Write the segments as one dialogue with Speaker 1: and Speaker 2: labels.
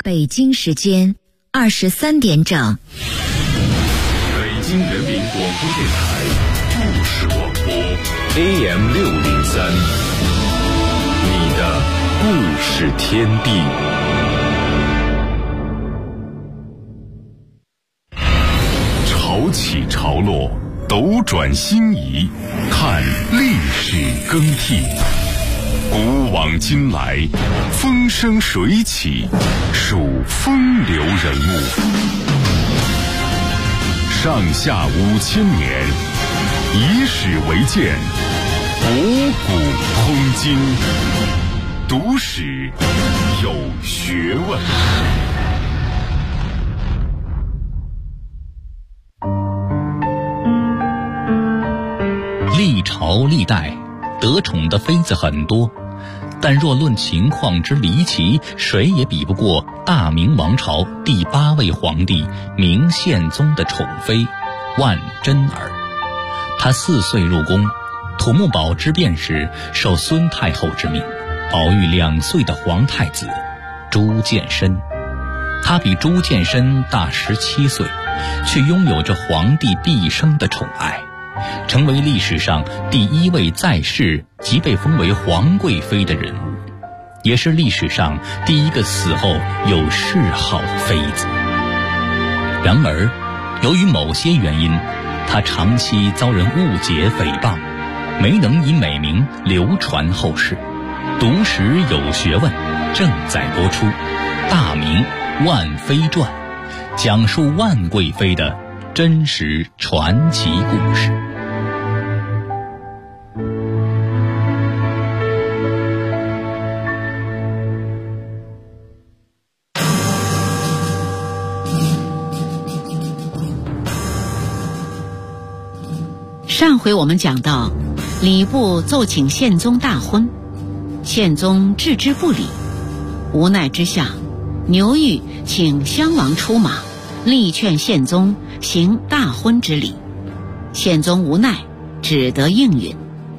Speaker 1: 北京时间23点整。
Speaker 2: 北京人民广播电台故事广播 AM603，你的故事天地。潮起潮落，斗转星移，看历史更替。古往今来，风生水起，数风流人物。上下5000年，以史为鉴，博古通今，读史有学问。
Speaker 3: 历朝历代得宠的妃子很多，但若论情况之离奇，谁也比不过大明王朝第8位皇帝明宪宗的宠妃万贞儿。她4岁入宫，土木堡之变时受孙太后之命，保育2岁的皇太子朱见深。她比朱见深大17岁，却拥有着皇帝毕生的宠爱，成为历史上第1位在世即被封为皇贵妃的人物，也是历史上第1个死后有谥号的妃子。然而，由于某些原因，她长期遭人误解诽谤，没能以美名流传后世。读史有学问正在播出《大明万妃传》，讲述万贵妃的真实传奇故事。
Speaker 4: 上回我们讲到，礼部奏请宪宗大婚，宪宗置之不理，无奈之下，牛玉请襄王出马，力劝宪宗行大婚之礼。宪宗无奈，只得应允。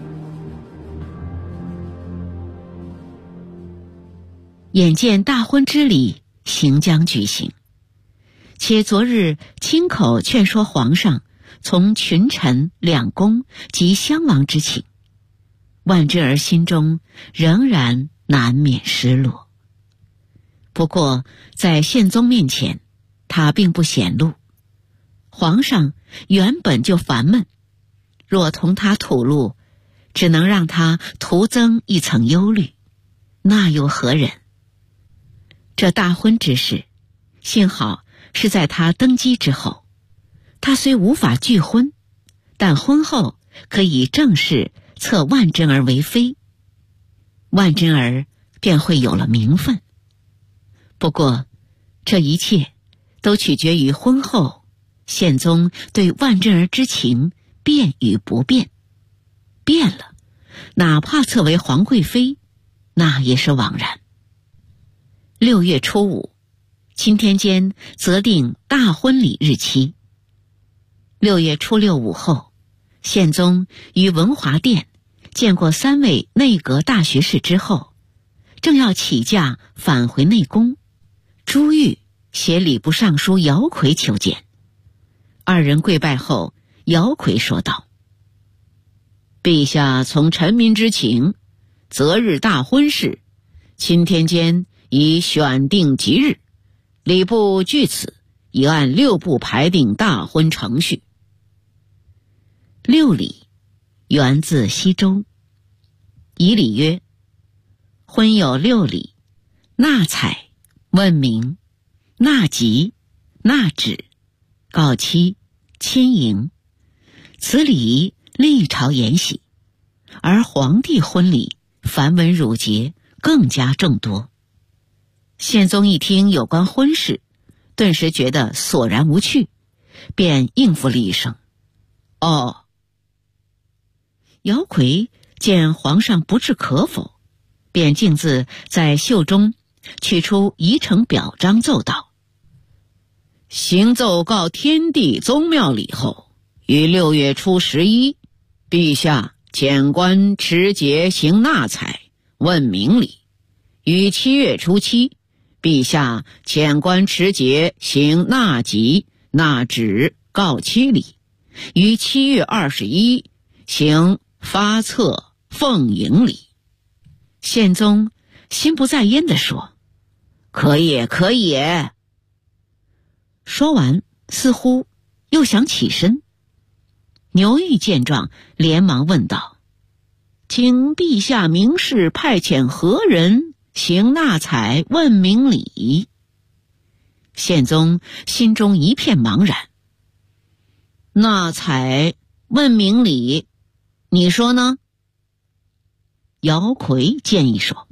Speaker 4: 眼见大婚之礼行将举行，且昨日亲口劝说皇上从群臣两宫及襄王之请，万贞儿心中仍然难免失落。不过在宪宗面前，他并不显露。皇上原本就烦闷，若同他吐露，只能让他徒增一层忧虑，那又何忍？这大婚之事，幸好是在他登基之后。他虽无法拒婚，但婚后可以正式册万贞儿为妃，万贞儿便会有了名分。不过这一切都取决于婚后宪宗对万贞儿之情变与不变。变了，哪怕册为皇贵妃，那也是枉然。6月初5，钦天监责定大婚礼日期。6月初6午后，宪宗于文华殿见过3位内阁大学士之后，正要起驾返回内宫，朱玉携礼部尚书姚逵求见。2人跪拜后，姚逵说道：“陛下从臣民之请，择日大婚事，钦天监已选定吉日，礼部据此已按6部排定大婚程序。”6礼源自西周，仪礼曰：婚有6礼，纳采、问名、纳吉、纳旨、告期、亲迎。此礼仪历朝沿袭，而皇帝婚礼繁文缛节更加众多。宪宗一听有关婚事，顿时觉得索然无趣，便应付了一声：“哦。”姚逵见皇上不置可否，便径自在袖中取出仪程表彰，奏道：“行奏告天地宗庙礼后，于6月初11，陛下遣官持节行纳采问名礼；于7月初7， 陛下遣官持节行纳吉、纳旨、告期礼，于7月21行发册奉迎礼。宪宗心不在焉地说：可也，可也。说完，似乎又想起身。牛玉见状，连忙问道：请陛下明示派遣何人行纳采问明礼？宪宗心中一片茫然。纳采问明礼，你说呢？姚逵建议说：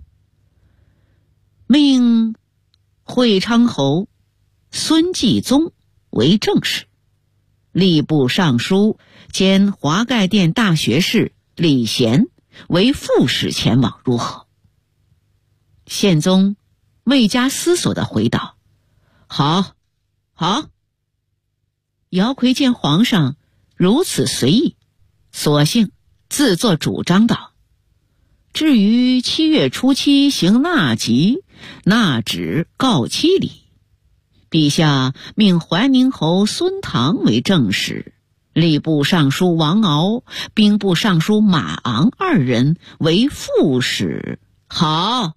Speaker 4: 命会昌侯孙继宗为正室，吏部尚书兼华盖殿大学士李贤为副使前往，如何？宪宗未加思索地回道：好，好。姚逵见皇上如此随意，索性自作主张道：至于7月初7行纳吉、纳旨、告期礼，陛下命怀宁侯孙唐为正使，吏部尚书王敖、兵部尚书马昂2人为副使。好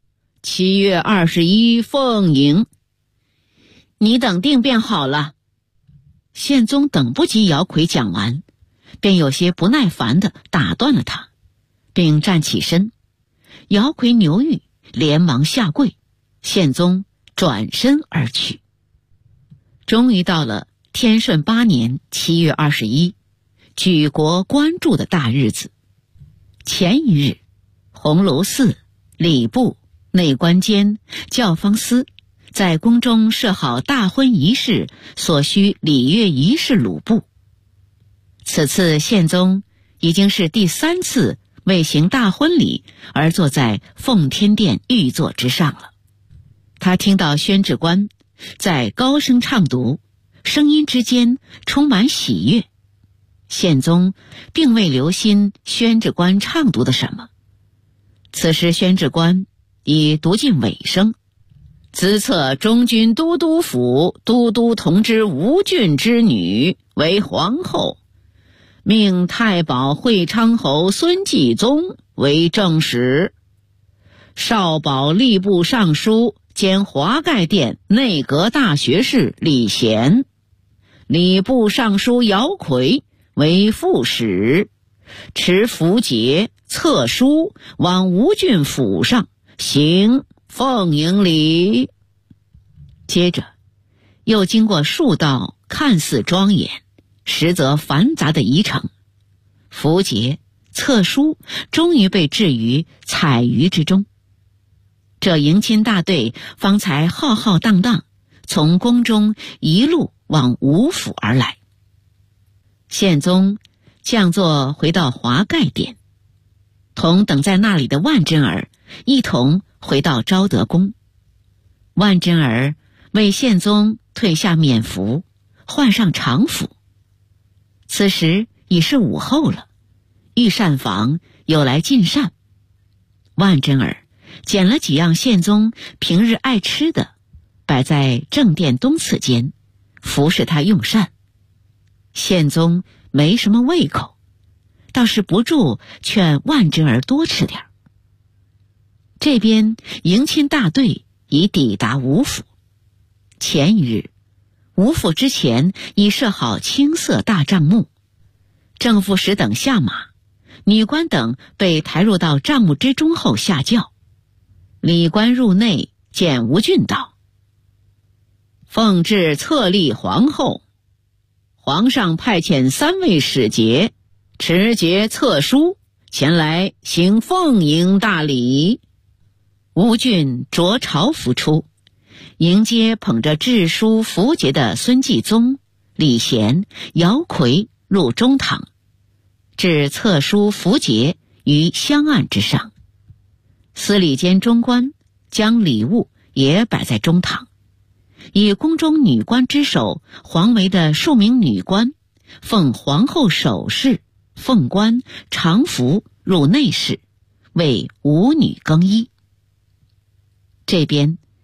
Speaker 4: ，7月21奉迎。你等定便好了。宪宗等不及姚逵讲完，便有些不耐烦地打断了他，并站起身。姚逵、牛玉连忙下跪，宪宗转身而去。终于到了天顺8年7月21，举国关注的大日子。前一日，鸿胪寺、礼部、内官监、教坊司在宫中设好大婚仪式所需礼乐仪式鲁部。此次宪宗已经是第3次为行大婚礼而坐在奉天殿御座之上了。他听到宣旨官在高声唱读，声音之间充满喜悦。宪宗并未留心宣旨官唱读的什么。此时宣旨官已读尽尾声：兹册中军都督府都督同知吴郡之女为皇后，命太保会昌侯孙继宗为正使，少保吏部尚书兼华盖殿内阁大学士李贤，礼部尚书姚逵为副使，持符节册书往吴郡府上行奉迎礼。接着又经过数道看似庄严实则繁杂的仪程，符节、册书终于被置于采舆之中。这迎亲大队方才浩浩荡荡从宫中一路往吴府而来。宪宗降座回到华盖殿，同等在那里的万贞儿一同回到昭德宫。万贞儿为宪宗褪下冕服，换上常服。此时已是午后了，御膳房有来进膳。万贞儿捡了几样宪宗平日爱吃的，摆在正殿东侧间，服侍他用膳。宪宗没什么胃口，倒是不住劝万贞儿多吃点。这边迎亲大队已抵达吴府。前一日，吴府之前已设好青色大帐幕，正副使等下马，女官等被抬入到帐幕之中后下轿。礼官入内见吴郡道：奉至册立皇后，皇上派遣3位使节持节册书前来行奉迎大礼。吴郡着朝服出，迎接捧着制书符节的孙继宗、李贤、姚逵入中堂，置册书符节于香案之上。司礼监中官将礼物也摆在中堂，以宫中女官之首黄维的数名女官奉皇后首饰、凤冠、常服入内室，为舞女更衣。这边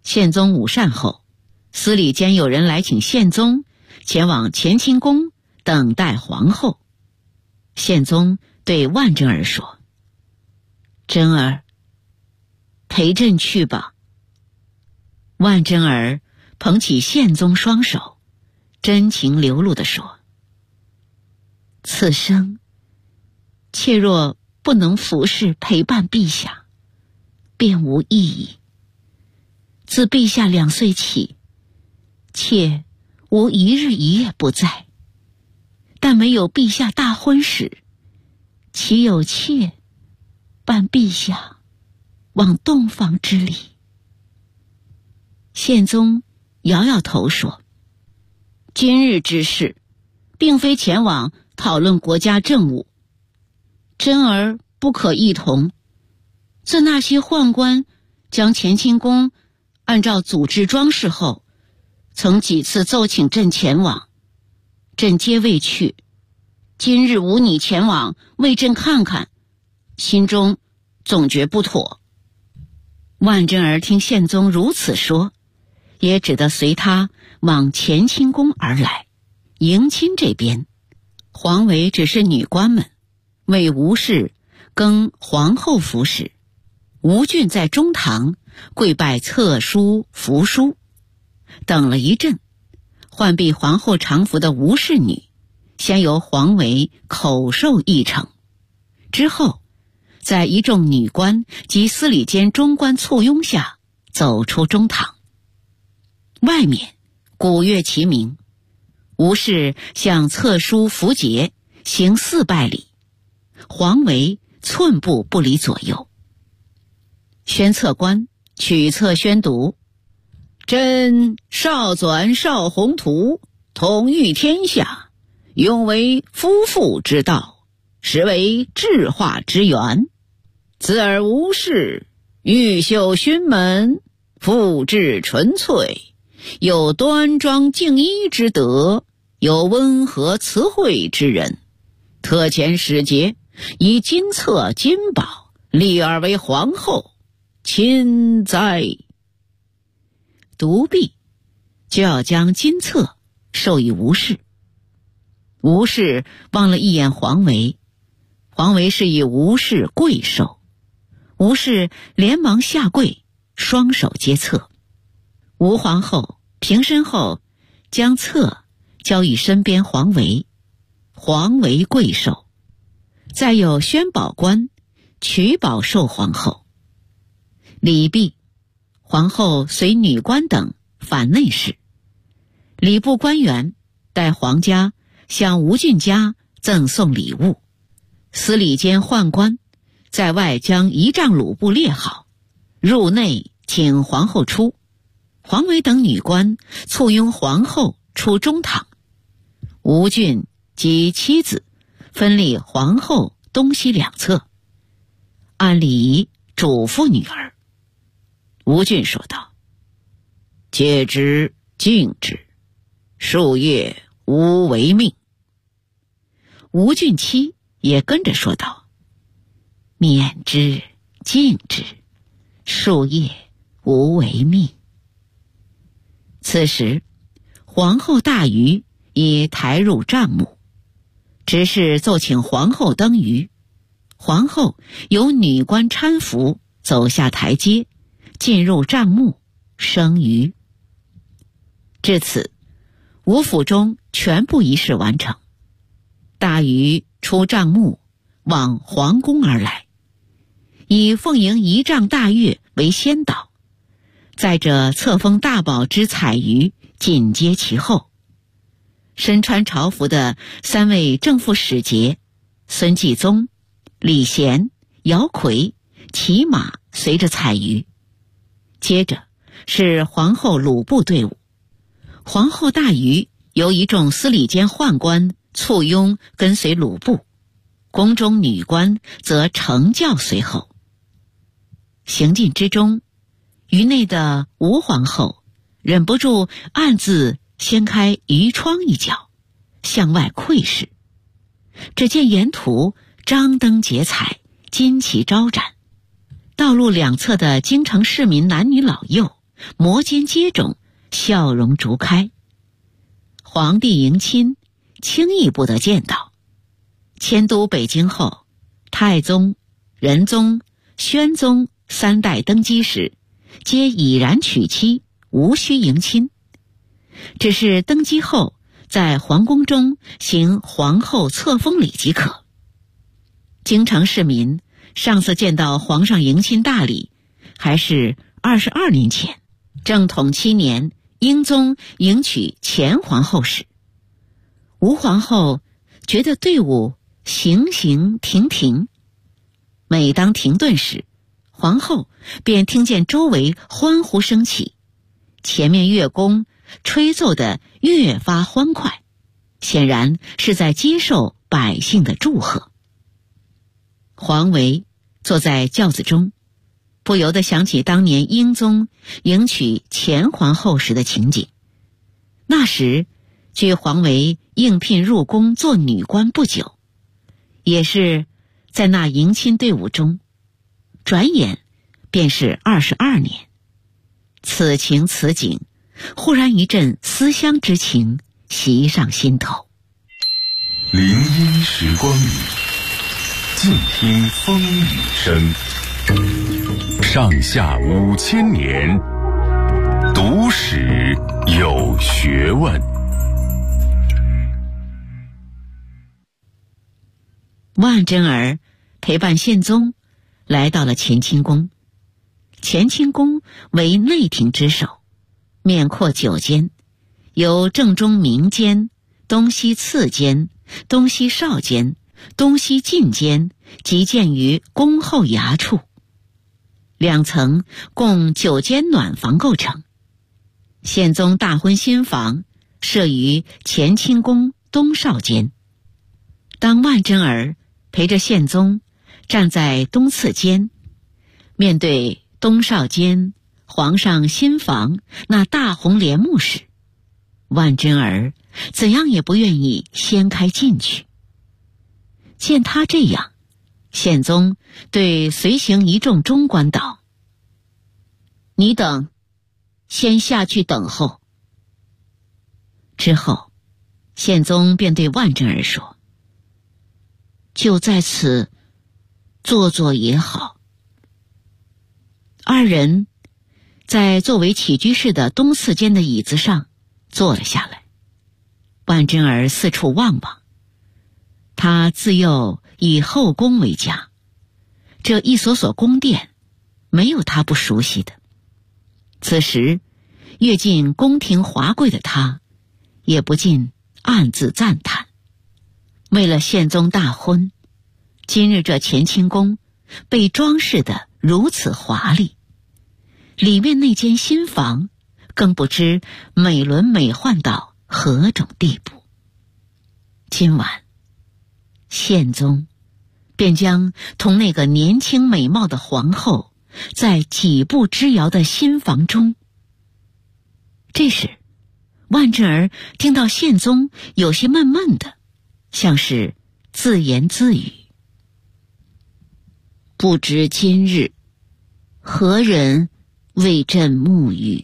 Speaker 4: 宪宗午膳后，司礼监有人来请宪宗前往乾清宫等待皇后。宪宗对万贞儿说：“贞儿，陪朕去吧。”万贞儿捧起宪宗双手，真情流露地说：“此生妾若不能服侍陪伴陛下，便无意义。自陛下2岁起，妾无一日一夜不在，但没有陛下大婚时，岂有妾伴陛下往洞房之礼？”宪宗摇摇头说：“今日之事，并非前往讨论国家政务，贞儿不可一同。自那些宦官将乾清宫按照组织装饰后，曾几次奏请朕前往，朕皆未去。今日无你前往为朕看看，心中总觉不妥。”万贞儿听宪宗如此说，也只得随他往乾清宫而来。迎亲这边，皇维只是女官们为吴氏更皇后服侍，吴郡在中堂跪拜册书扶书。等了一阵，浣碧皇后常服的吴氏女先由皇维口授议程，之后在一众女官及司礼监中官簇拥下走出中堂。外面鼓乐齐鸣，吴氏向册书符节行4拜礼，皇维寸步不离左右。宣册官取册宣读：“朕少纂少宏图，统御天下，永为夫妇之道，实为治化之源。自尔吴氏，玉秀勋门，肤质纯粹，有端庄敬依之德，有温和慈惠之人。特遣使节，以金册金宝立尔为皇后，亲哉！”读毕，就要将金册授予吴氏。吴氏望了一眼皇维，皇维示意吴氏跪受，吴氏连忙下跪，双手接册。吴皇后平身后，将册交与身边皇维，皇维跪受。再有宣宝官取宝授皇后。礼毕，皇后随女官等返内室，礼部官员带皇家向吴郡家赠送礼物，司礼监宦官在外将仪仗鲁布列好，入内请皇后出。皇维等女官簇拥皇后出中堂，吴郡及妻子分立皇后东西2侧，按礼仪嘱咐女儿。吴郡说道：“戒之敬之，数月无违命。”吴郡妻也跟着说道：“免之敬之，数月无违命。”此时皇后大舆已抬入帐幕，执事奏请皇后登舆。皇后由女官搀扶走下台阶，进入帐幕升舆。至此，吴府中全部仪式完成。大舆出帐幕，往皇宫而来，以奉迎仪仗大乐为先导，载着册封大宝之彩舆紧接其后。身穿朝服的3位正副使节孙继宗、李贤、姚奎骑马随着彩舆。接着是皇后鲁部队伍，皇后大舆由一众司礼监宦官簇拥跟随鲁部，宫中女官则乘轿随后。行进之中，舆内的吴皇后忍不住暗自掀开舆窗一角，向外窥视。只见沿途张灯结彩，金旗招展，道路两侧的京城市民男女老幼摩肩接踵，笑容逐开。皇帝迎亲，轻易不得见到。迁都北京后，太宗、仁宗、宣宗三代登基时，皆已然娶妻，无需迎亲。只是登基后，在皇宫中行皇后册封礼即可。京城市民上次见到皇上迎亲大礼，还是22年前，正统7年，英宗迎娶前皇后时。吴皇后觉得队伍行行停停，每当停顿时，皇后便听见周围欢呼声起，前面乐工吹奏得越发欢快，显然是在接受百姓的祝贺。皇维坐在轿子中，不由得想起当年英宗迎娶前皇后时的情景。那时距皇维应聘入宫做女官不久，也是在那迎亲队伍中，转眼便是22年。此情此景，忽然一阵思乡之情袭上心头。
Speaker 2: 林荫时光里，静听风雨声。上下5000年，读史有学问。
Speaker 4: 万贞儿陪伴宪宗来到了乾清宫。乾清宫为内廷之首，面阔9间，由正中明间、东西次间、东西少间、东西近间集建于宫后衙处，2层共9间暖房构成。宪宗大婚新房设于乾清宫东少间。当万贞儿陪着宪宗站在东次间，面对东少间皇上新房那大红帘幕时，万贞儿怎样也不愿意掀开进去。见他这样，宪宗对随行一众中官道：“你等先下去等候。”之后，宪宗便对万贞儿说：“就在此坐坐也好。”二人在作为起居室的东次间的椅子上坐了下来。万贞儿四处望望，他自幼以后宫为家，这一所所宫殿没有他不熟悉的。此时阅尽宫廷华贵的他，也不禁暗自赞叹，为了宪宗大婚，今日这乾清宫被装饰得如此华丽，里面那间新房更不知美轮美奂到何种地步。今晚宪宗便将同那个年轻美貌的皇后在几步之遥的新房中。这时万贞儿听到宪宗有些闷闷的，像是自言自语：“不知今日何人为朕沐浴。”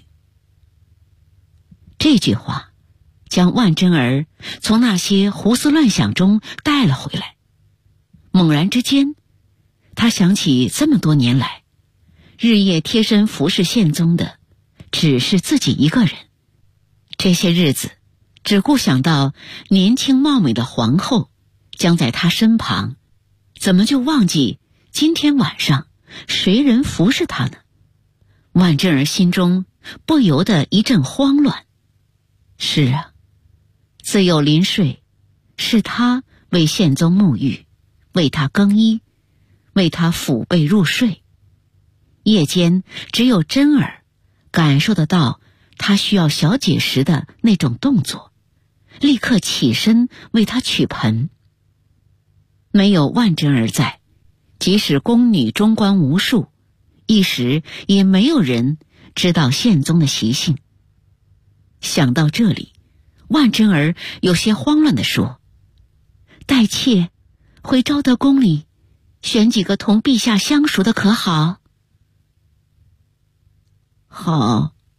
Speaker 4: 这句话将万贞儿从那些胡思乱想中带了回来。猛然之间，他想起这么多年来，日夜贴身服侍宪宗的只是自己一个人。这些日子只顾想到年轻貌美的皇后将在他身旁，怎么就忘记今天晚上谁人服侍他呢？万贞儿心中不由得一阵慌乱。是啊，自幼临睡，是他为宪宗沐浴，为他更衣，为他抚被入睡。夜间只有贞儿感受得到他需要小解时的那种动作，立刻起身为他取盆。没有万贞儿在，即使宫女中官无数，一时也没有人知道宪宗的习性。想到这里，万贞儿有些慌乱地说：“待妾回昭德宫里选几个同陛下相熟的可好？”“好。”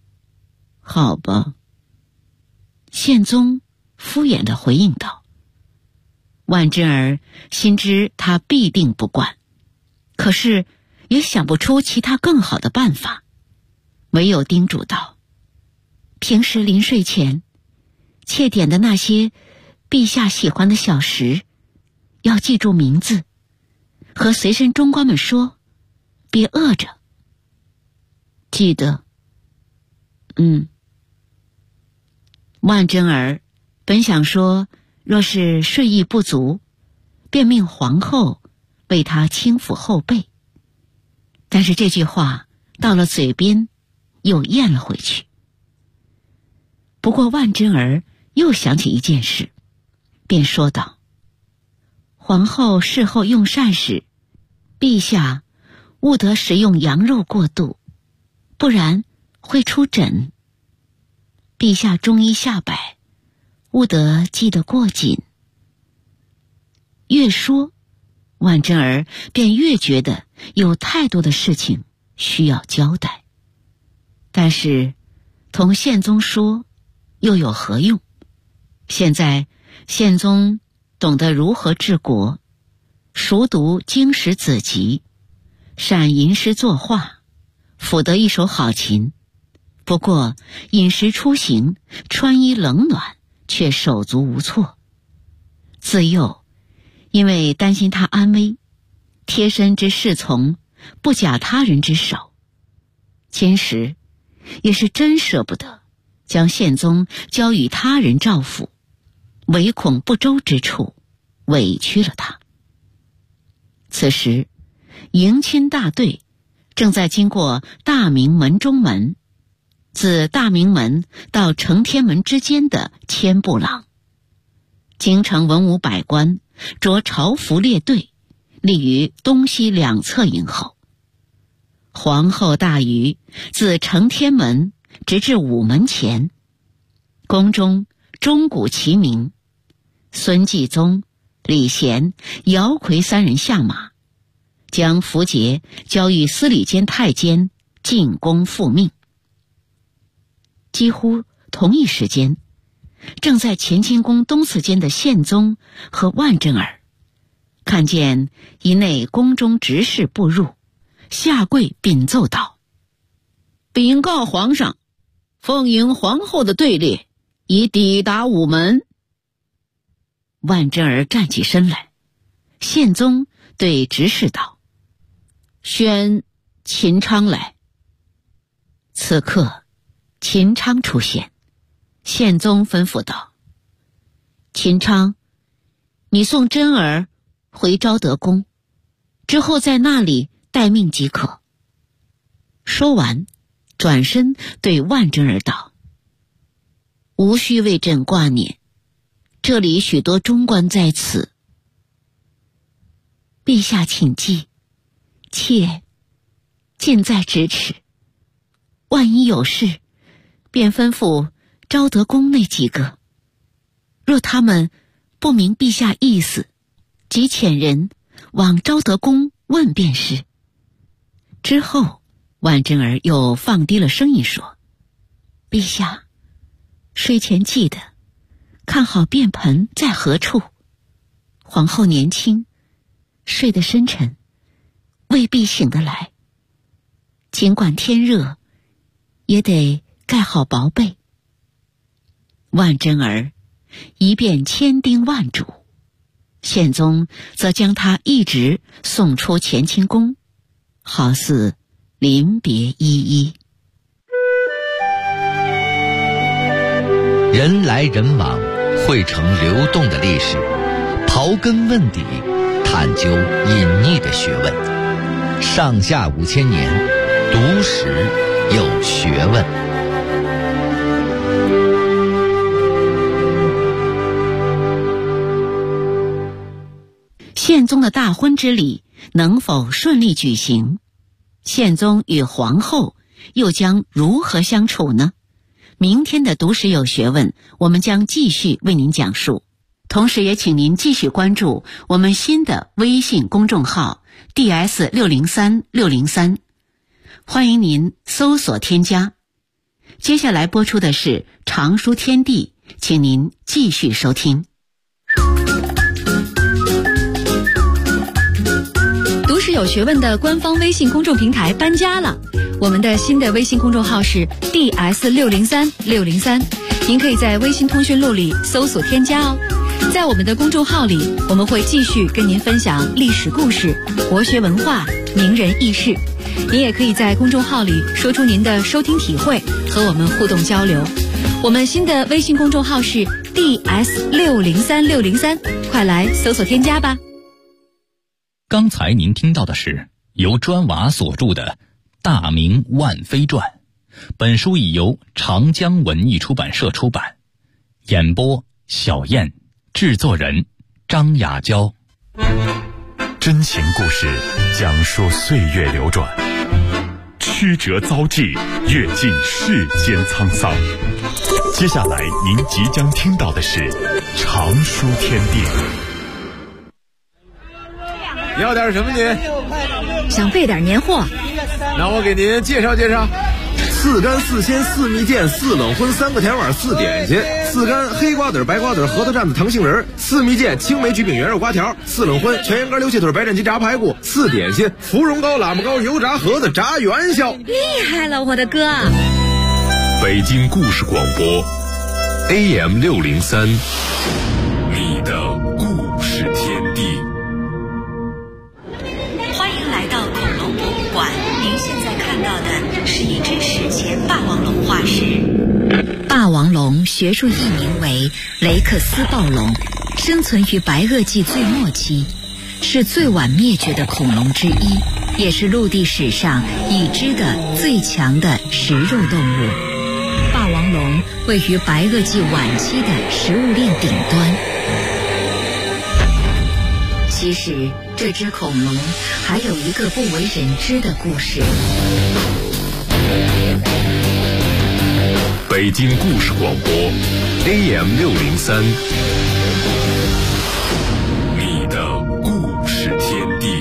Speaker 4: 好吧。宪宗敷衍地回应道。万贞儿心知他必定不惯，可是也想不出其他更好的办法，唯有叮嘱道：平时临睡前妾点的那些陛下喜欢的小食，要记住名字，和随身中官们说，别饿着。记得。万贞儿本想说，若是睡意不足，便命皇后为他轻抚后背，但是这句话到了嘴边又咽了回去。不过万贞儿又想起一件事，便说道：皇后事后用膳时，陛下勿得食用羊肉过度，不然会出疹。陛下中医下摆，勿得系得过紧。越说，万贞儿便越觉得有太多的事情需要交代，但是同宪宗说又有何用？现在宪宗懂得如何治国，熟读经史子集，善吟诗作画，抚得一手好琴，不过饮食出行穿衣冷暖却手足无措。自幼因为担心他安危，贴身之侍从不假他人之手，今时也是真舍不得将宪宗交与他人照拂，唯恐不周之处委屈了他。此时迎亲大队正在经过大明门中门，自大明门到承天门之间的千步廊，京城文武百官着朝服列队，立于东西两侧迎候。皇后大舆自承天门直至午门前，宫中钟鼓齐鸣，孙继宗、李贤、姚奎三人下马，将符节交予司礼监太监进宫复命。几乎同一时间，正在乾清宫东次间的宪宗和万贞儿看见一内宫中执事步入，下跪禀奏道：禀告皇上，奉迎皇后的队列已抵达午门。万贞儿站起身来，宪宗对执事道：宣秦昌来。此刻秦昌出现，宪宗吩咐道：秦昌，你送贞儿回昭德宫，之后在那里待命即可。说完，转身对万贞儿道：无需为朕挂念，这里许多中官在此。陛下请记，妾近在咫尺，万一有事，便吩咐昭德宫那几个，若他们不明陛下意思，即遣人往昭德宫问便是。之后万贞儿又放低了声音说：陛下睡前记得看好便盆在何处，皇后年轻，睡得深沉，未必醒得来，尽管天热，也得盖好薄被。万贞儿一遍千叮万嘱，宪宗则将他一直送出乾清宫，好似临别依依。
Speaker 5: 人来人往，汇成流动的历史，刨根问底，探究隐匿的学问。上下5000年，读史有学问。
Speaker 4: 宪宗的大婚之礼能否顺利举行？宪宗与皇后又将如何相处呢？明天的读史有学问，我们将继续为您讲述。同时也请您继续关注我们新的微信公众号 DS603603，欢迎您搜索添加。 接下来播出的是《常书天地》，请您继续收听。
Speaker 6: 读史有学问的官方微信公众平台搬家了，我们的新的微信公众号是 DS630603，您可以在微信通讯录里搜索添加哦。在我们的公众号里，我们会继续跟您分享历史故事、国学文化、名人轶事。您也可以在公众号里说出您的收听体会，和我们互动交流。我们新的微信公众号是 DS603603，快来搜索添加吧。
Speaker 3: 刚才您听到的是由砖瓦所著的《大明万妃传》，本书已由长江文艺出版社出版。演播小燕，制作人张雅娇。
Speaker 2: 真情故事讲述岁月流转，曲折遭际，阅尽世间沧桑。接下来您即将听到的是《常书天地》。
Speaker 7: 要点什么您？
Speaker 6: 想备点年货，
Speaker 7: 那我给您介绍介绍。4干4鲜4蜜饯4冷荤3个甜碗4点心，4干黑瓜子白瓜子核桃蘸子糖杏仁，4蜜饯青梅橘饼圆肉瓜条，4冷荤全羊肝溜蟹腿白斩鸡炸排骨，4点心芙蓉糕喇嘛糕油炸盒子炸元宵。
Speaker 6: 厉害了我的哥！
Speaker 2: 北京故事广播 AM603，你的故事天地。
Speaker 1: 欢迎来到恐龙博物馆，您现在看到的是一只史前霸王龙化石。霸王龙学术译名为雷克斯暴龙，生存于白垩纪最末期，是最晚灭绝的恐龙之一，也是陆地史上已知的最强的食肉动物。霸王龙位于白垩纪晚期的食物链顶端。其实这只恐龙还有一个不为人知的故事。
Speaker 2: 北京故事广播 AM603，你的故事天地。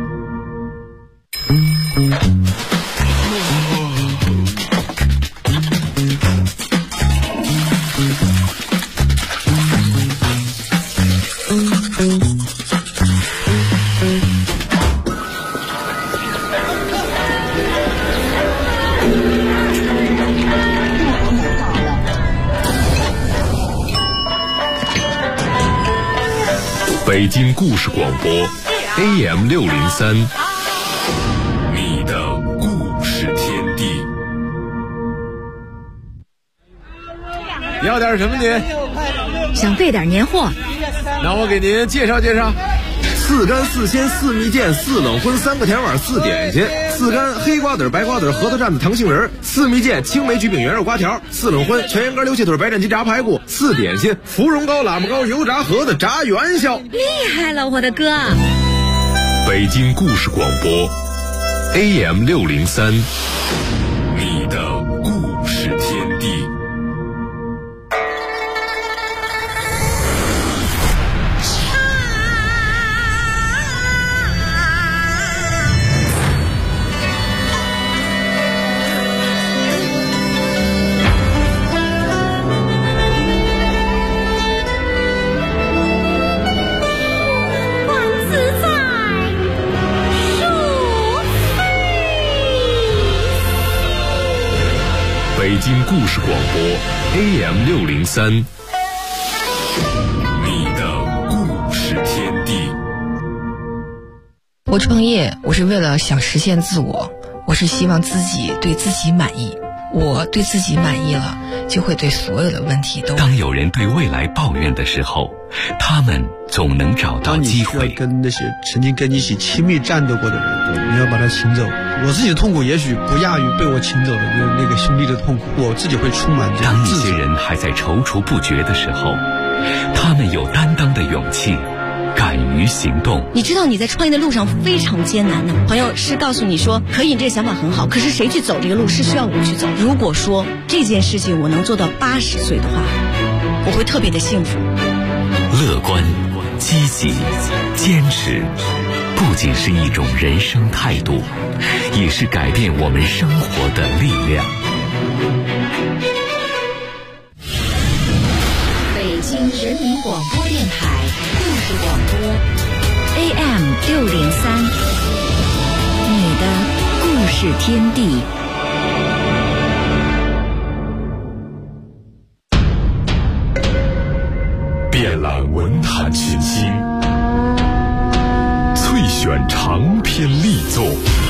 Speaker 2: 北京故事广播 AM603，你的故事天地。
Speaker 7: 要点什么您？
Speaker 6: 想备点年货，
Speaker 7: 那我给您介绍介绍。4干4鲜4蜜饯4冷荤3个甜碗4点心，4干黑瓜子白瓜子核桃蘸子糖杏仁，4蜜饯青梅橘饼圆肉瓜条，4冷荤全羊肝溜蟹腿白斩鸡炸排骨，4点心芙蓉糕喇嘛糕油炸盒子炸元宵。
Speaker 6: 厉害了我的哥！
Speaker 2: 北京故事广播 AM603，你的故事天地。北京故事广播 AM603，你的故事天地。
Speaker 8: 我创业，我是为了想实现自我，我是希望自己对自己满意。我对自己满意了，就会对所有的问题都。
Speaker 9: 当有人对未来抱怨的时候，他们总能找到机会。
Speaker 10: 当你需要跟那些曾经跟你一起亲密战斗过的人，你要把他请走。我自己的痛苦也许不亚于被我请走的那个兄弟的痛苦，我自己会充满这样自责。
Speaker 9: 当一些人还在踌躇不决的时候，他们有担当的勇气，敢于行动。
Speaker 11: 你知道你在创业的路上非常艰难的，朋友是告诉你说可以，你这个想法很好，可是谁去走这个路是需要我去走。如果说这件事情我能做到80岁的话，我会特别的幸福。
Speaker 9: 乐观、积极、坚持，不仅是一种人生态度，也是改变我们生活的力量。
Speaker 1: 北京人民广播电台故事广播 AM603，你的故事天地。
Speaker 2: 遍览文坛群星，萃选长篇力作，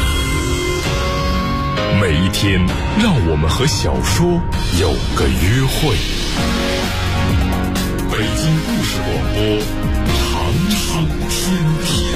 Speaker 2: 每一天让我们和小说有个约会。北京故事广播，长长天地。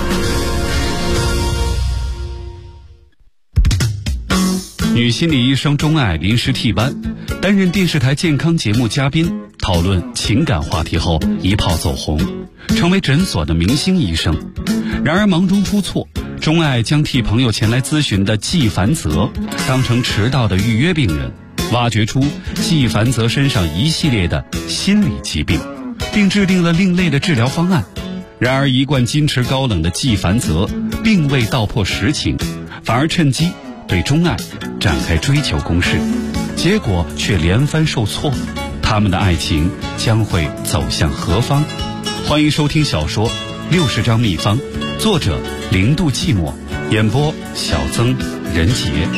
Speaker 9: 女心理医生钟爱临时替班，担任电视台健康节目嘉宾，讨论情感话题后一炮走红，成为诊所的明星医生。然而忙中出错，钟爱将替朋友前来咨询的纪凡泽当成迟到的预约病人，挖掘出纪凡泽身上一系列的心理疾病，并制定了另类的治疗方案。然而一贯矜持高冷的纪凡泽并未道破实情，反而趁机对钟爱展开追求攻势，结果却连番受挫。他们的爱情将会走向何方？欢迎收听小说《60张秘方》，作者0度寂寞，演播小曾、任杰。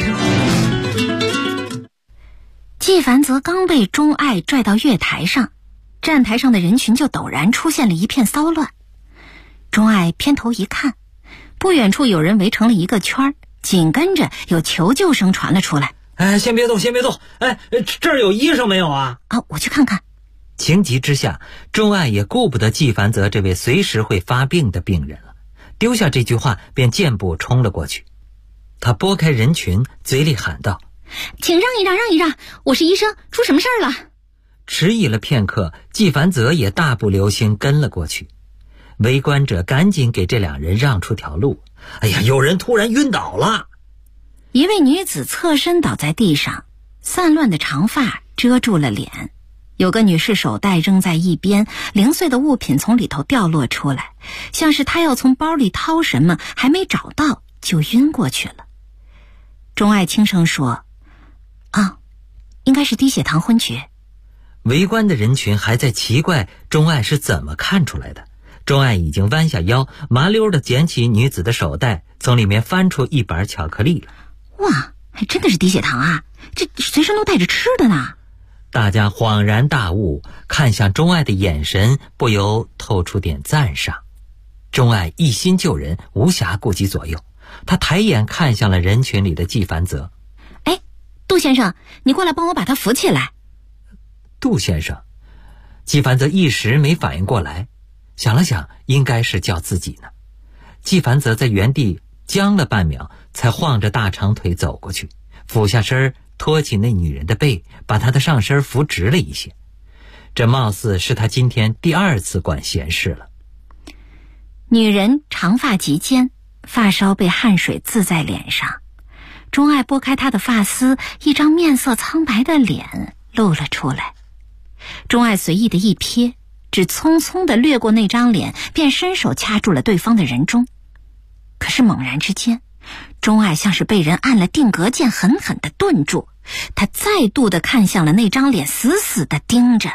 Speaker 12: 纪凡泽刚被钟爱拽到月台上，站台上的人群就陡然出现了一片骚乱。钟爱偏头一看，不远处有人围成了一个圈，紧跟着有求救声传了出来。
Speaker 13: 哎，先别动，先别动！哎，这儿有医生没有啊？
Speaker 12: 啊，我去看看。
Speaker 13: 情急之下，钟爱也顾不得纪凡泽这位随时会发病的病人了，丢下这句话便健步冲了过去。他拨开人群，嘴里喊道：“
Speaker 12: 请让一让，让一让，我是医生，出什么事儿了？”
Speaker 13: 迟疑了片刻，纪凡泽也大步流星跟了过去。围观者赶紧给这两人让出条路。哎呀，有人突然晕倒了！
Speaker 12: 一位女子侧身倒在地上，散乱的长发遮住了脸，有个女士手袋扔在一边，零碎的物品从里头掉落出来，像是她要从包里掏什么，还没找到就晕过去了。钟爱轻声说：“啊，应该是低血糖昏厥。”
Speaker 13: 围观的人群还在奇怪钟爱是怎么看出来的。钟爱已经弯下腰，麻溜地捡起女子的手袋，从里面翻出一板巧克力了。
Speaker 12: 哇，还真的是低血糖啊！这随身都带着吃的呢。
Speaker 13: 大家恍然大悟，看向钟爱的眼神不由透出点赞赏。钟爱一心救人，无暇顾及左右。他抬眼看向了人群里的纪凡泽。
Speaker 12: 哎，杜先生，你过来帮我把他扶起来。
Speaker 13: 杜先生，纪凡泽一时没反应过来，想了想，应该是叫自己呢。纪凡泽在原地僵了半秒，才晃着大长腿走过去，俯下身托起那女人的背，把她的上身扶直了一些。这貌似是他今天第2次管闲事了。
Speaker 12: 女人长发及肩，发梢被汗水渍在脸上。钟爱拨开她的发丝，一张面色苍白的脸露了出来。钟爱随意的一瞥，只匆匆地掠过那张脸，便伸手掐住了对方的人中。可是猛然之间，钟爱像是被人按了定格键，狠狠地顿住。他再度地看向了那张脸，死死地盯着。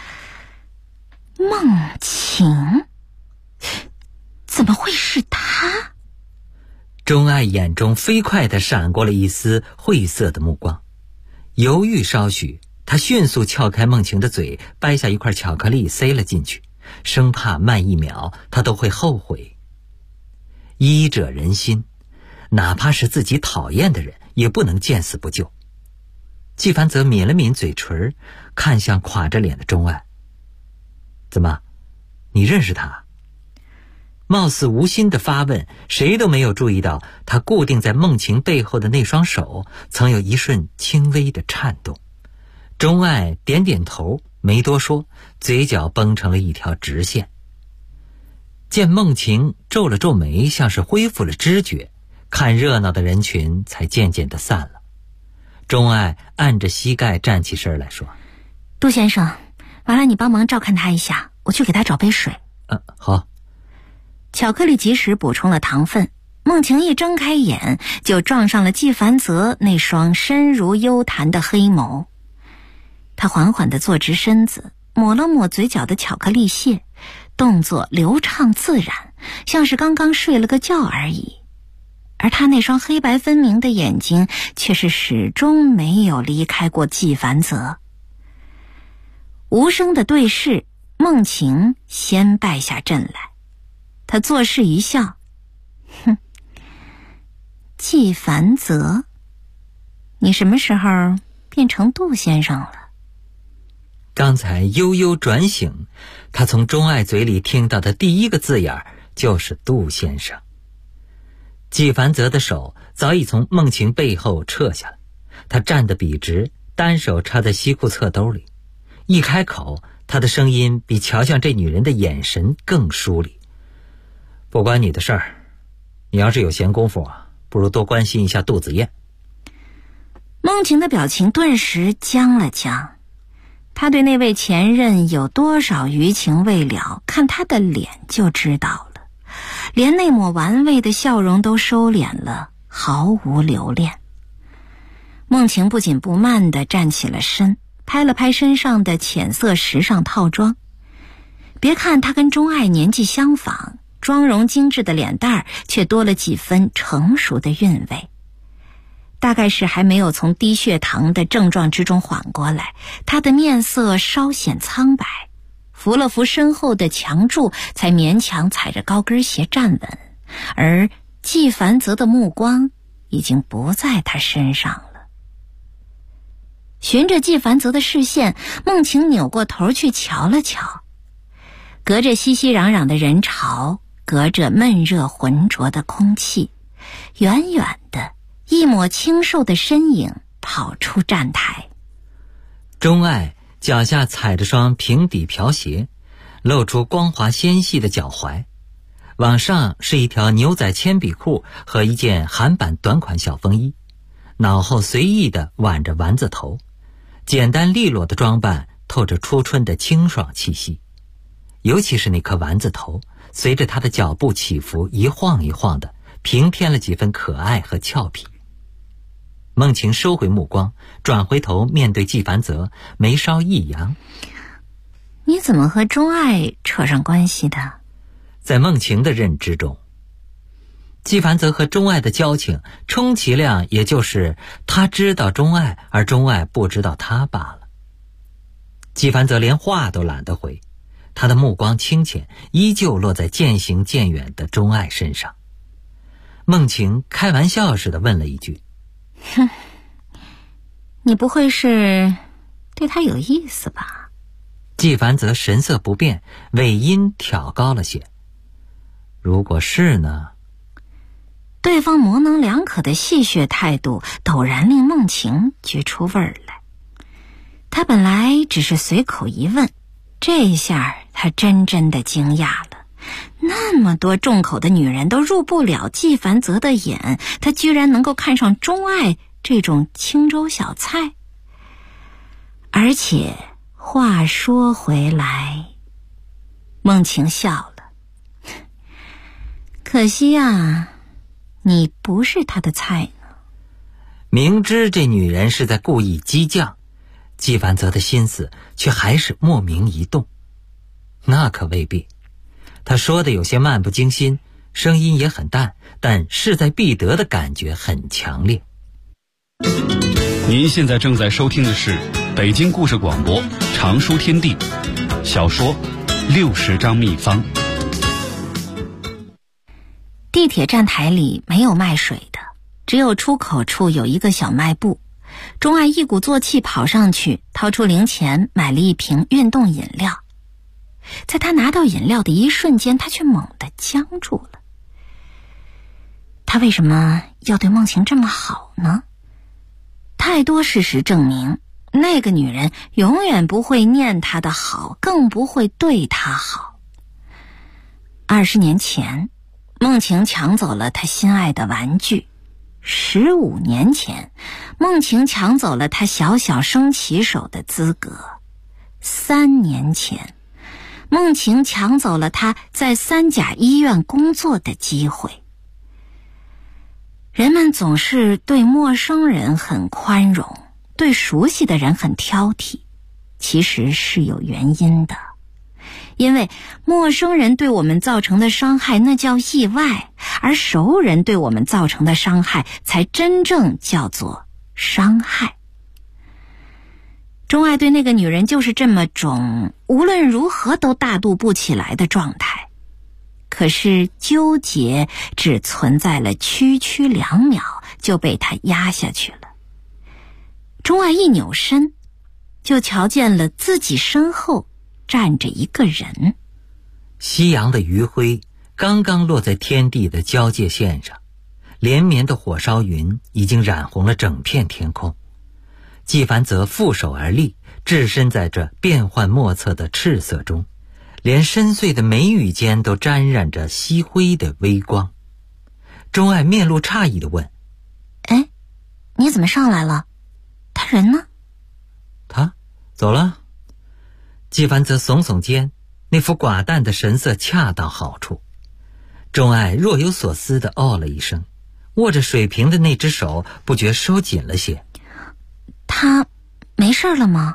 Speaker 12: 梦晴？怎么会是他？
Speaker 13: 钟爱眼中飞快地闪过了一丝晦涩的目光，犹豫稍许，他迅速撬开梦晴的嘴，掰下一块巧克力塞了进去，生怕慢一秒他都会后悔。医者仁心，哪怕是自己讨厌的人也不能见死不救。纪凡泽抿了抿嘴唇，看向垮着脸的钟爱。怎么，你认识他？貌似无心的发问，谁都没有注意到他固定在梦晴背后的那双手曾有一瞬轻微的颤动。钟爱点点头，没多说，嘴角绷成了一条直线。见梦晴皱了皱眉，像是恢复了知觉，看热闹的人群才渐渐地散了。钟爱按着膝盖站起身来说：“
Speaker 12: 杜先生，麻烦你帮忙照看他一下，我去给他找杯水。”
Speaker 13: 好。
Speaker 12: 巧克力及时补充了糖分， 梦晴一睁开眼，就撞上了纪梵泽那双深如幽潭的黑眸。他缓缓地坐直身子，抹了抹嘴角的巧克力屑，动作流畅自然，像是刚刚睡了个觉而已。而他那双黑白分明的眼睛却是始终没有离开过纪梵泽。无声的对视，梦晴先败下阵来。他作势一笑，哼，纪梵泽，你什么时候变成杜先生了？
Speaker 13: 刚才悠悠转醒，他从钟爱嘴里听到的第一个字眼就是杜先生。纪梵泽的手早已从梦晴背后撤下来，他站得笔直，单手插在西裤侧兜里，一开口，他的声音比瞧向这女人的眼神更疏离。不关你的事儿，你要是有闲工夫不如多关心一下杜子燕。
Speaker 12: 梦晴的表情顿时僵了僵，他对那位前任有多少余情未了，看他的脸就知道了，连那抹玩味的笑容都收敛了，毫无留恋。梦晴不紧不慢地站起了身，拍了拍身上的浅色时尚套装。别看他跟钟爱年纪相仿，妆容精致的脸蛋儿却多了几分成熟的韵味。大概是还没有从低血糖的症状之中缓过来，他的面色稍显苍白，扶了扶身后的墙柱，才勉强踩着高跟鞋站稳。而纪梵泽的目光已经不在他身上了。循着纪梵泽的视线，梦晴扭过头去瞧了瞧，隔着熙熙攘攘的人潮，隔着闷热浑浊的空气，远远的一抹清瘦的身影跑出站台。
Speaker 13: 钟爱脚下踩着双平底瓢鞋，露出光滑纤细的脚踝，往上是一条牛仔铅笔裤和一件韩版短款小风衣，脑后随意地挽着丸子头，简单利落的装扮透着初春的清爽气息。尤其是那颗丸子头，随着他的脚步起伏一晃一晃的，平添了几分可爱和俏皮。梦晴收回目光，转回头面对纪梵泽，眉梢一扬。
Speaker 12: 你怎么和钟爱扯上关系的？
Speaker 13: 在梦晴的认知中，纪梵泽和钟爱的交情充其量也就是他知道钟爱，而钟爱不知道他罢了。纪梵泽连话都懒得回，他的目光清浅，依旧落在渐行渐远的钟爱身上。梦晴开玩笑似的问了一句，
Speaker 12: 哼，你不会是对他有意思吧？
Speaker 13: 纪梵泽神色不变，尾音挑高了些。如果是呢？
Speaker 12: 对方模棱两可的戏谑态度陡然令梦晴觉出味儿来。他本来只是随口一问，这下他真的惊讶了。那么多重口的女人都入不了纪梵泽的眼，他居然能够看上钟爱这种清粥小菜。而且话说回来，梦晴笑了，可惜啊，你不是他的菜呢。
Speaker 13: 明知这女人是在故意激将，纪梵泽的心思却还是莫名一动。那可未必，他说的有些漫不经心，声音也很淡，但势在必得的感觉很强烈。
Speaker 9: 您现在正在收听的是北京故事广播长书天地小说60张秘方。
Speaker 12: 地铁站台里没有卖水的，只有出口处有一个小卖部。钟爱一鼓作气跑上去，掏出零钱买了一瓶运动饮料。在他拿到饮料的一瞬间，他却猛地僵住了。他为什么要对梦晴这么好呢？太多事实证明，那个女人永远不会念他的好，更不会对他好。20年前，梦晴抢走了他心爱的玩具；15年前，梦晴抢走了他小小升旗手的资格；3年前，梦晴抢走了他在3甲医院工作的机会。 人们总是对陌生人很宽容，对熟悉的人很挑剔，其实是有原因的。因为陌生人对我们造成的伤害那叫意外，而熟人对我们造成的伤害才真正叫做伤害。钟爱对那个女人就是这么种无论如何都大度不起来的状态，可是纠结只存在了区区2秒就被他压下去了。钟爱一扭身，就瞧见了自己身后站着一个人。
Speaker 13: 夕阳的余晖刚刚落在天地的交界线上，连绵的火烧云已经染红了整片天空。纪梵则负手而立，置身在这变幻莫测的赤色中，连深邃的眉宇间都沾染着夕辉的微光。钟爱面露诧异地问：
Speaker 12: 哎，你怎么上来了？他人呢？
Speaker 13: 他走了。纪梵则耸耸肩，那副寡淡的神色恰到好处。钟爱若有所思地哦了一声，握着水瓶的那只手不觉收紧了些。
Speaker 12: 他没事了吗？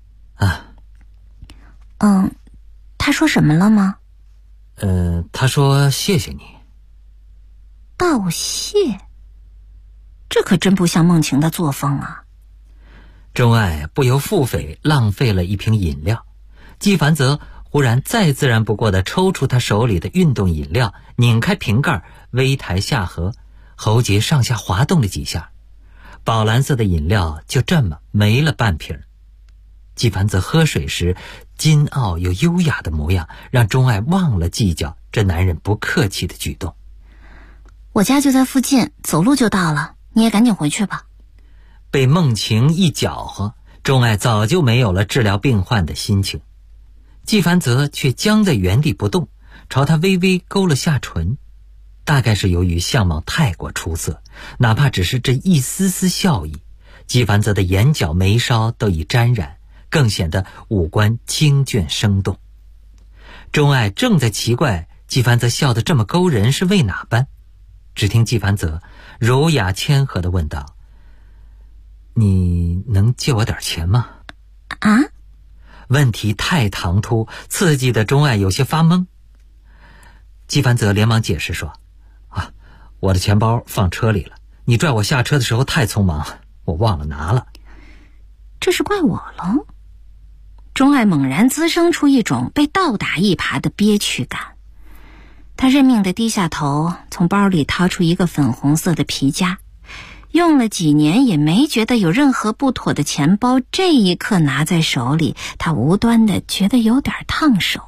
Speaker 12: 他说什么了吗？
Speaker 13: 他说谢谢你。
Speaker 12: 道谢？这可真不像梦晴的作风啊。
Speaker 13: 钟爱不由腹诽浪费了一瓶饮料。纪梵则忽然再自然不过地抽出他手里的运动饮料，拧开瓶盖，微抬下颌，喉结上下滑动了几下，宝蓝色的饮料就这么没了半瓶。纪梵则喝水时金傲又优雅的模样，让钟爱忘了计较这男人不客气的举动。
Speaker 12: 我家就在附近，走路就到了，你也赶紧回去吧。
Speaker 13: 被梦晴一搅和，钟爱早就没有了治疗病患的心情。纪梵则却僵在原地不动，朝他微微勾了下唇，大概是由于相貌太过出色，哪怕只是这一丝丝笑意，纪梵则的眼角眉梢都已沾染，更显得五官清隽生动。钟爱正在奇怪纪梵则笑得这么勾人是为哪般，只听纪梵则柔雅谦和地问道：你能借我点钱吗？
Speaker 12: 啊？
Speaker 13: 问题太唐突，刺激的钟爱有些发懵。纪梵则连忙解释说：我的钱包放车里了，你拽我下车的时候太匆忙，我忘了拿了。
Speaker 12: 这是怪我了？钟爱猛然滋生出一种被倒打一耙的憋屈感，他认命地低下头，从包里掏出一个粉红色的皮夹，用了几年也没觉得有任何不妥的钱包，这一刻拿在手里，他无端地觉得有点烫手。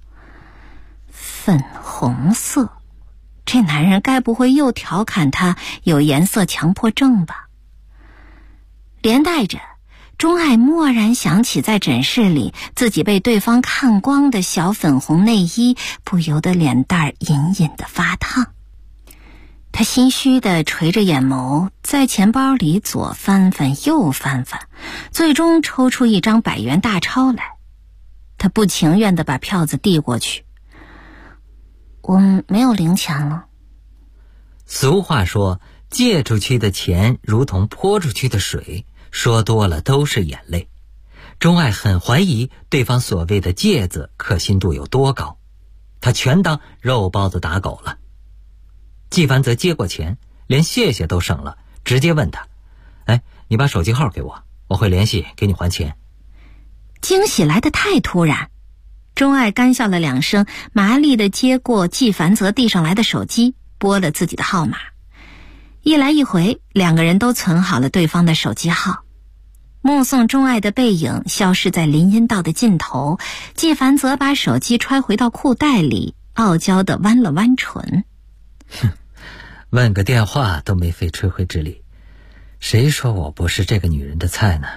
Speaker 12: 粉红色，这男人该不会又调侃他有颜色强迫症吧？连带着钟爱蓦然想起在诊室里自己被对方看光的小粉红内衣，不由得脸蛋隐隐的发烫。他心虚地垂着眼眸，在钱包里左翻翻右翻翻，最终抽出一张100元大钞来。他不情愿地把票子递过去：我没有零钱了。
Speaker 13: 俗话说，借出去的钱如同泼出去的水，说多了都是眼泪。钟爱很怀疑对方所谓的借字可信度有多高，他全当肉包子打狗了。纪梵则接过钱，连谢谢都省了，直接问他：你把手机号给我，我会联系给你还钱。
Speaker 12: 惊喜来得太突然，钟爱干笑了2声，麻利地接过纪梵则递上来的手机，拨了自己的号码。一来一回，2个人都存好了对方的手机号。目送钟爱的背影消失在林荫道的尽头，纪梵则把手机揣回到裤袋里，傲娇地弯了弯唇。
Speaker 13: 问个电话都没费吹灰之力，谁说我不是这个女人的菜呢？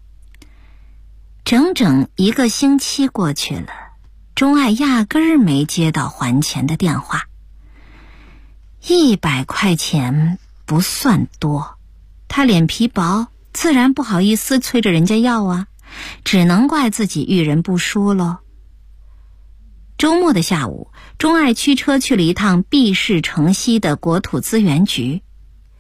Speaker 12: 整整1个星期过去了，钟爱压根儿没接到还钱的电话。100块钱不算多，他脸皮薄，自然不好意思催着人家要啊，只能怪自己遇人不淑咯。周末的下午，钟爱驱车去了一趟毕氏城西的国土资源局。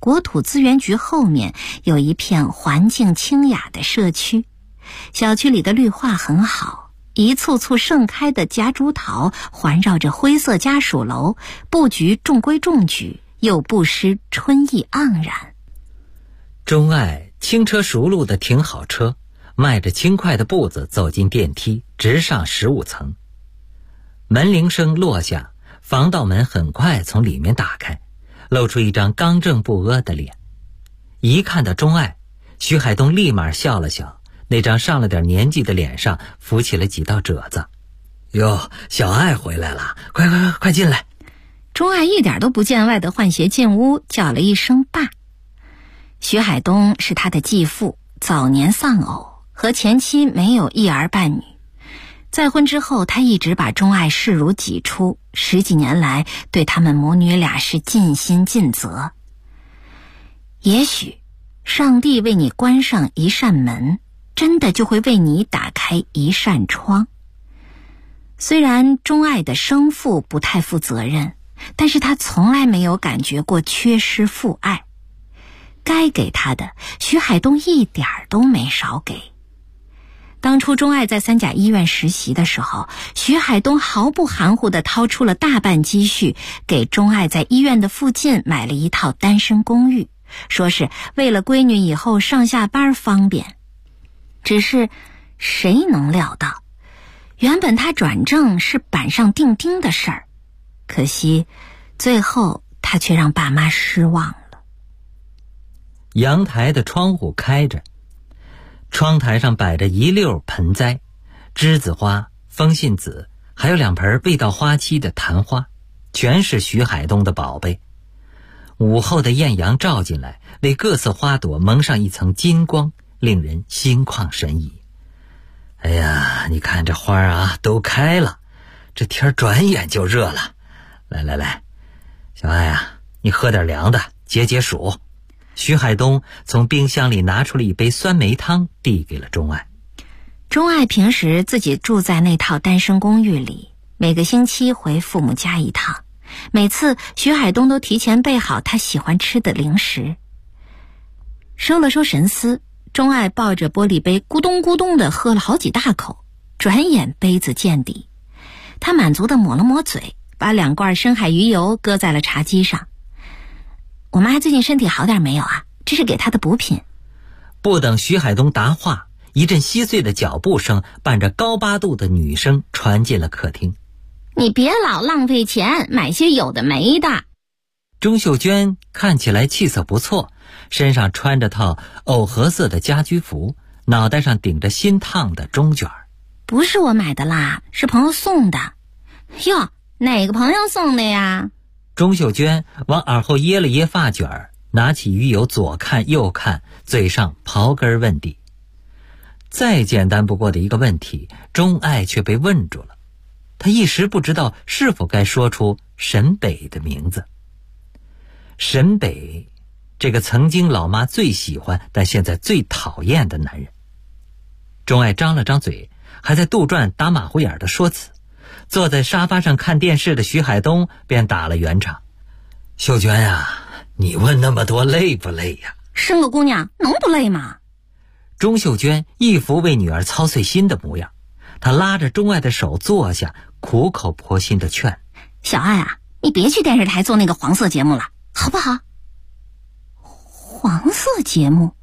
Speaker 12: 国土资源局后面有一片环境清雅的社区，小区里的绿化很好，一簇簇盛开的夹竹桃环绕着灰色家属楼，布局中规中矩，又不失春意盎然。
Speaker 13: 钟爱轻车熟路地停好车，迈着轻快的步子走进电梯，直上15层。门铃声落下，防盗门很快从里面打开，露出一张刚正不阿的脸。一看到钟爱，徐海东立马笑了笑，那张上了点年纪的脸上浮起了几道褶子。哟，小爱回来了，快进来。
Speaker 12: 钟爱一点都不见外的换鞋进屋，叫了一声爸。徐海东是他的继父，早年丧偶，和前妻没有一儿半女。再婚之后，他一直把钟爱视如己出，10几年来对他们母女俩是尽心尽责。也许上帝为你关上一扇门，真的就会为你打开一扇窗。虽然钟爱的生父不太负责任，但是他从来没有感觉过缺失父爱。该给他的，徐海东一点都没少给。当初钟爱在3甲医院实习的时候，徐海东毫不含糊地掏出了大半积蓄，给钟爱在医院的附近买了一套单身公寓，说是为了闺女以后上下班方便。只是谁能料到，原本他转正是板上钉钉的事儿，可惜最后他却让爸妈失望了。
Speaker 13: 阳台的窗户开着，窗台上摆着一溜盆栽，栀子花、风信子，还有2盆未到花期的昙花，全是徐海东的宝贝。午后的艳阳照进来，为各色花朵蒙上一层金光，令人心旷神怡。哎呀，你看这花啊都开了，这天转眼就热了。来，小爱啊，你喝点凉的解解暑。徐海东从冰箱里拿出了一杯酸梅汤，递给了钟爱。
Speaker 12: 钟爱平时自己住在那套单身公寓里，每个星期回父母家一趟，每次徐海东都提前备好他喜欢吃的零食。收了收神思，钟爱抱着玻璃杯咕咚咕咚地喝了好几大口，转眼杯子见底。他满足地抹了抹嘴，把2罐深海鱼油搁在了茶几上。我妈最近身体好点没有啊？这是给她的补品。
Speaker 13: 不等徐海东答话，一阵稀碎的脚步声伴着高八度的女声传进了客厅。
Speaker 12: 你别老浪费钱，买些有的没的。
Speaker 13: 钟秀娟看起来气色不错，身上穿着套藕荷色的家居服，脑袋上顶着新烫的中卷。
Speaker 12: 不是我买的啦，是朋友送的。哟，哪个朋友送的呀？
Speaker 13: 钟秀娟往耳后掖了掖发卷，拿起鱼油左看右看，嘴上刨根问底。再简单不过的一个问题，钟爱却被问住了。他一时不知道是否该说出沈北的名字。沈北，这个曾经老妈最喜欢但现在最讨厌的男人。钟爱张了张嘴，还在杜撰打马虎眼的说辞。坐在沙发上看电视的徐海东便打了圆场。秀娟呀，你问那么多累不累呀？
Speaker 12: 生个姑娘能不累吗？
Speaker 13: 钟秀娟一副为女儿操碎心的模样，她拉着钟爱的手坐下，苦口婆心的劝：
Speaker 12: 小爱啊，你别去电视台做那个黄色节目了，好不好？黄色节目？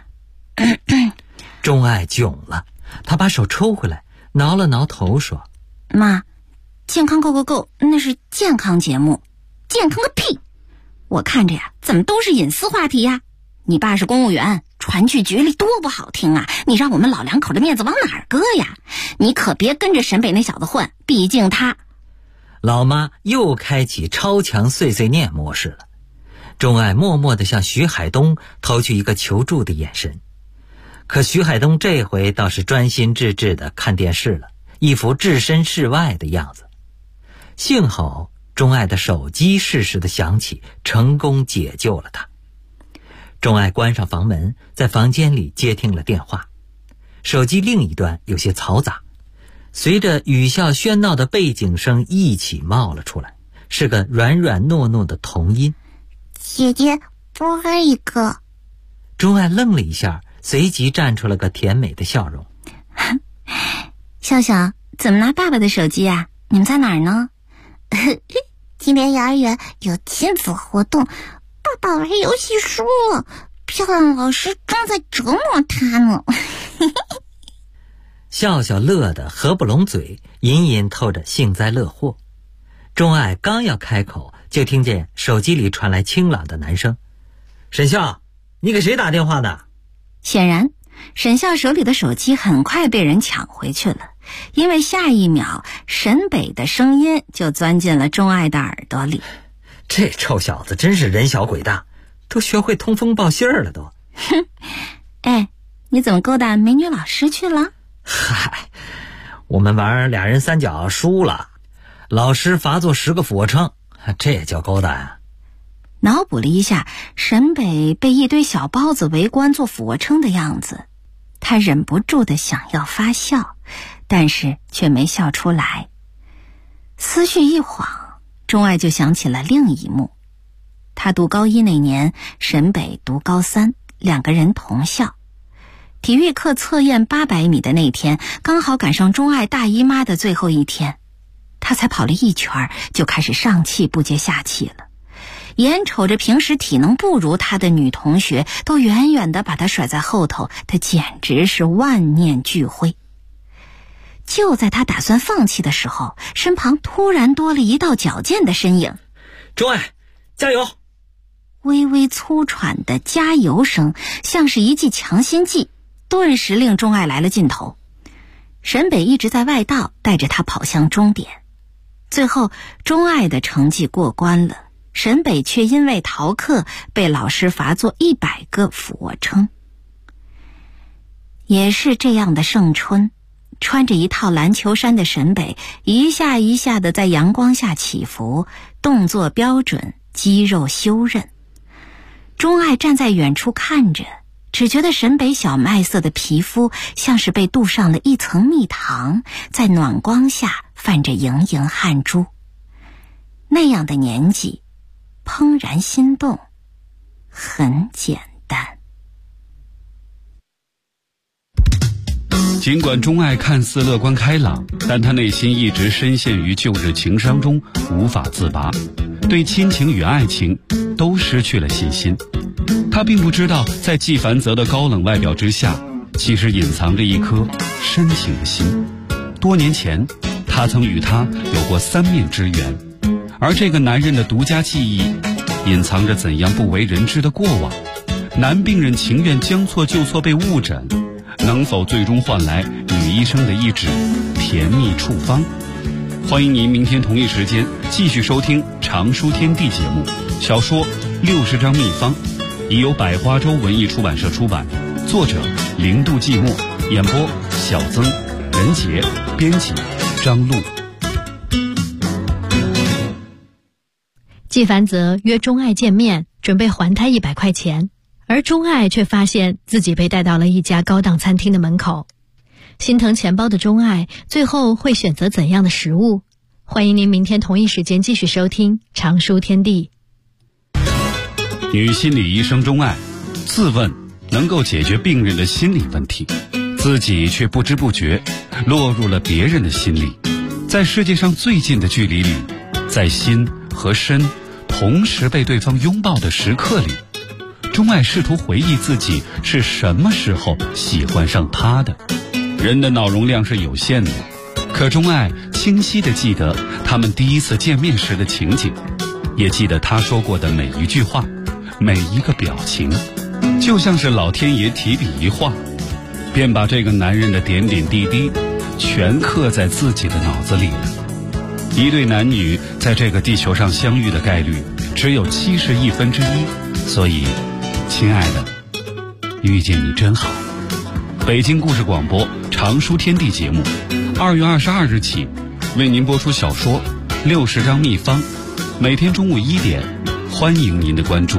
Speaker 13: 钟爱囧了，她把手抽回来，挠了挠头说：
Speaker 12: 妈，健康够够够，那是健康节目。健康个屁！我看着呀，怎么都是隐私话题呀？你爸是公务员，传去局里多不好听啊！你让我们老两口的面子往哪儿搁呀？你可别跟着沈北那小子混，毕竟他……
Speaker 13: 老妈又开启超强碎碎念模式了。钟爱默默地向徐海东投去一个求助的眼神，可徐海东这回倒是专心致志地看电视了，一副置身事外的样子。幸好钟爱的手机适时地响起，成功解救了他。钟爱关上房门，在房间里接听了电话。手机另一端有些嘈杂，随着语笑喧闹的背景声一起冒了出来，是个软软糯糯的童音。
Speaker 14: 姐姐，
Speaker 12: 多一个。
Speaker 13: 钟爱愣了一下，随即站出了个甜美的笑容。
Speaker 12: 笑笑，怎么拿爸爸的手机啊？你们在哪儿呢？今天幼儿园有亲子活动，爸爸玩游戏输了，漂亮老师正在折磨他呢。
Speaker 13: 笑笑乐得合不拢嘴，隐隐透着幸灾乐祸。钟爱刚要开口，就听见手机里传来清朗的男声：“沈笑，你给谁打电话呢？”
Speaker 6: 显然沈笑手里的手机很快被人抢回去了，因为下一秒沈北的声音就钻进了钟爱的耳朵里。
Speaker 13: 这臭小子真是人小鬼大，都学会通风报信儿了都。
Speaker 6: 哼，哎，你怎么勾搭美女老师去了？
Speaker 13: 嗨，我们玩俩人三角输了，老师罚做10个俯卧撑，这也叫勾搭啊？
Speaker 6: 脑补了一下沈北被一堆小包子围观做俯卧撑的样子，他忍不住的想要发笑，但是却没笑出来。思绪一晃，钟爱就想起了另一幕。他读高1那年，沈北读高3，两个人同校。体育课测验800米的那天，刚好赶上钟爱大姨妈的最后一天，他才跑了1圈就开始上气不接下气了。眼瞅着平时体能不如他的女同学都远远地把他甩在后头，他简直是万念俱灰。就在他打算放弃的时候，身旁突然多了一道矫健的身影。
Speaker 13: 钟爱，加油！
Speaker 6: 微微粗喘的加油声像是一剂强心剂，顿时令钟爱来了劲头。沈北一直在外道带着他跑向终点，最后钟爱的成绩过关了，沈北却因为逃课被老师罚做100个俯卧撑。也是这样的盛春，穿着一套篮球衫的沈北一下一下的在阳光下起伏，动作标准，肌肉修韧。钟爱站在远处看着，只觉得沈北小麦色的皮肤像是被镀上了一层蜜糖，在暖光下泛着盈盈汗珠。那样的年纪，怦然心动，很简单。
Speaker 9: 尽管钟爱看似乐观开朗，但他内心一直深陷于旧日情伤中无法自拔，对亲情与爱情都失去了信心。他并不知道，在纪梵泽的高冷外表之下，其实隐藏着一颗深情的心。多年前，他曾与他有过3面之缘，而这个男人的独家记忆，隐藏着怎样不为人知的过往。男病人情愿将错就错被误诊，能否最终换来女医生的一纸甜蜜处方？欢迎您明天同一时间继续收听常书天地节目，小说60张秘方，已由百花洲文艺出版社出版，作者零度寂寞，演播小曾、任杰，编辑张璐。
Speaker 14: 纪梵泽约钟爱见面，准备还他100块钱，而钟爱却发现自己被带到了一家高档餐厅的门口。心疼钱包的钟爱最后会选择怎样的食物？欢迎您明天同一时间继续收听常书天地。
Speaker 9: 女心理医生钟爱自问能够解决病人的心理问题，自己却不知不觉落入了别人的心里。在世界上最近的距离里，在心和身同时被对方拥抱的时刻里，钟爱试图回忆自己是什么时候喜欢上他的。人的脑容量是有限的，可钟爱清晰地记得他们第一次见面时的情景，也记得他说过的每一句话，每一个表情，就像是老天爷提笔一画，便把这个男人的点点滴滴全刻在自己的脑子里了。一对男女在这个地球上相遇的概率只有1/71，所以亲爱的，遇见你真好。北京故事广播常书天地节目2月22日起为您播出小说60张秘方，每天中午1点，欢迎您的关注。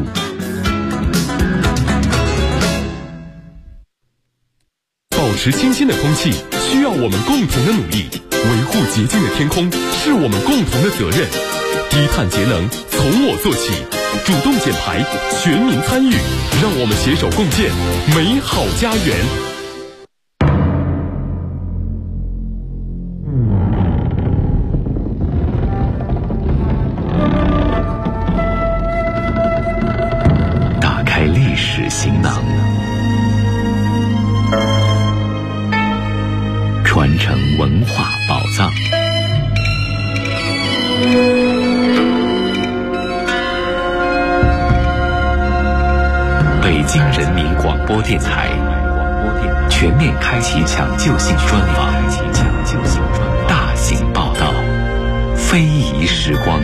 Speaker 15: 保持清新的空气需要我们共同的努力，维护洁净的天空是我们共同的责任。低碳节能从我做起， 主动减排，全民参与，让我们携手共建美好家园。
Speaker 2: 打开历史行囊，传承文化宝藏。北京人民广播电台全面开启抢救性专访，大型报道，非遗时光。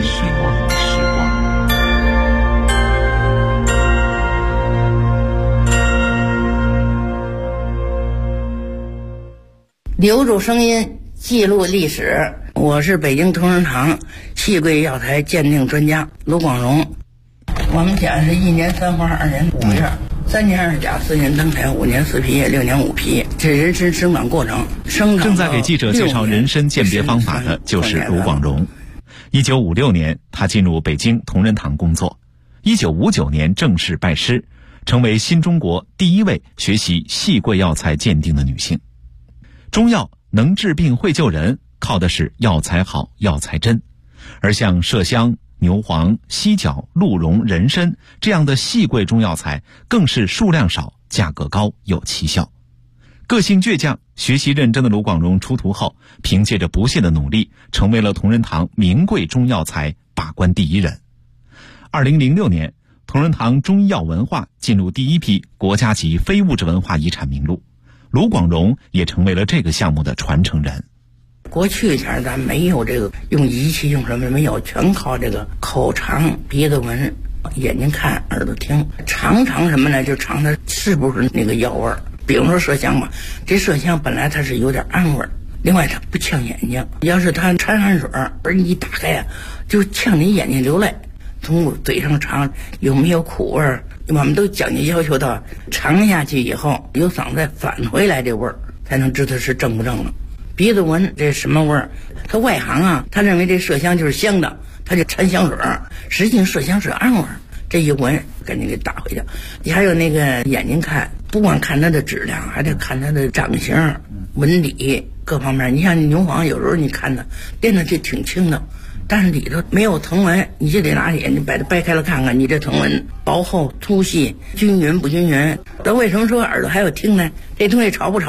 Speaker 16: 留住声音，记录历史。我是北京同仁堂戏柜药材鉴定专家卢广荣。我们家是1年3花2年5月，3年2甲4年登台5年4批6年5批，这人参生长过程。
Speaker 17: 正在给记者介绍人参鉴别方法的就是卢广荣。1956年，他进入北京同仁堂工作。1959年正式拜师，成为新中国第一位学习戏柜药材鉴定的女性。中药能治病会救人，靠的是药材好、药材真。而像麝香、牛黄、犀角、鹿茸、人参这样的细贵中药材，更是数量少、价格高、有奇效。个性倔强、学习认真的卢广荣出徒后，凭借着不懈的努力，成为了同仁堂名贵中药材把关第一人。2006年，同仁堂中医药文化进入第一批国家级非物质文化遗产名录，卢广荣也成为了这个项目的传承人。
Speaker 16: 过去前咱没有这个用仪器用什么没有，全靠这个口尝、鼻子闻、眼睛看、耳朵听。尝什么呢？就尝它是不是那个药味儿。比如说麝香吧，这麝香本来它是有点暗味儿，另外它不呛眼睛。要是它掺汗水而你一打开啊，就呛你眼睛流泪。从嘴上尝有没有苦味儿，我们都讲究要求到尝下去以后由嗓子再返回来这味儿，才能知道是正不正了。鼻子闻这什么味儿？他外行啊，他认为这麝香就是香的，他就掺香水儿，实际上麝香是暗味儿。这一闻赶紧给打回去。你还有那个眼睛看，不光看它的质量，还得看它的长形、纹理各方面。你像牛黄，有时候你看它掂着就挺轻的，但是里头没有藤纹，你就得拿眼睛把它掰开了看看，你这藤纹薄厚、粗细、均匀不均匀。那为什么说耳朵还有听呢？这东西吵不吵？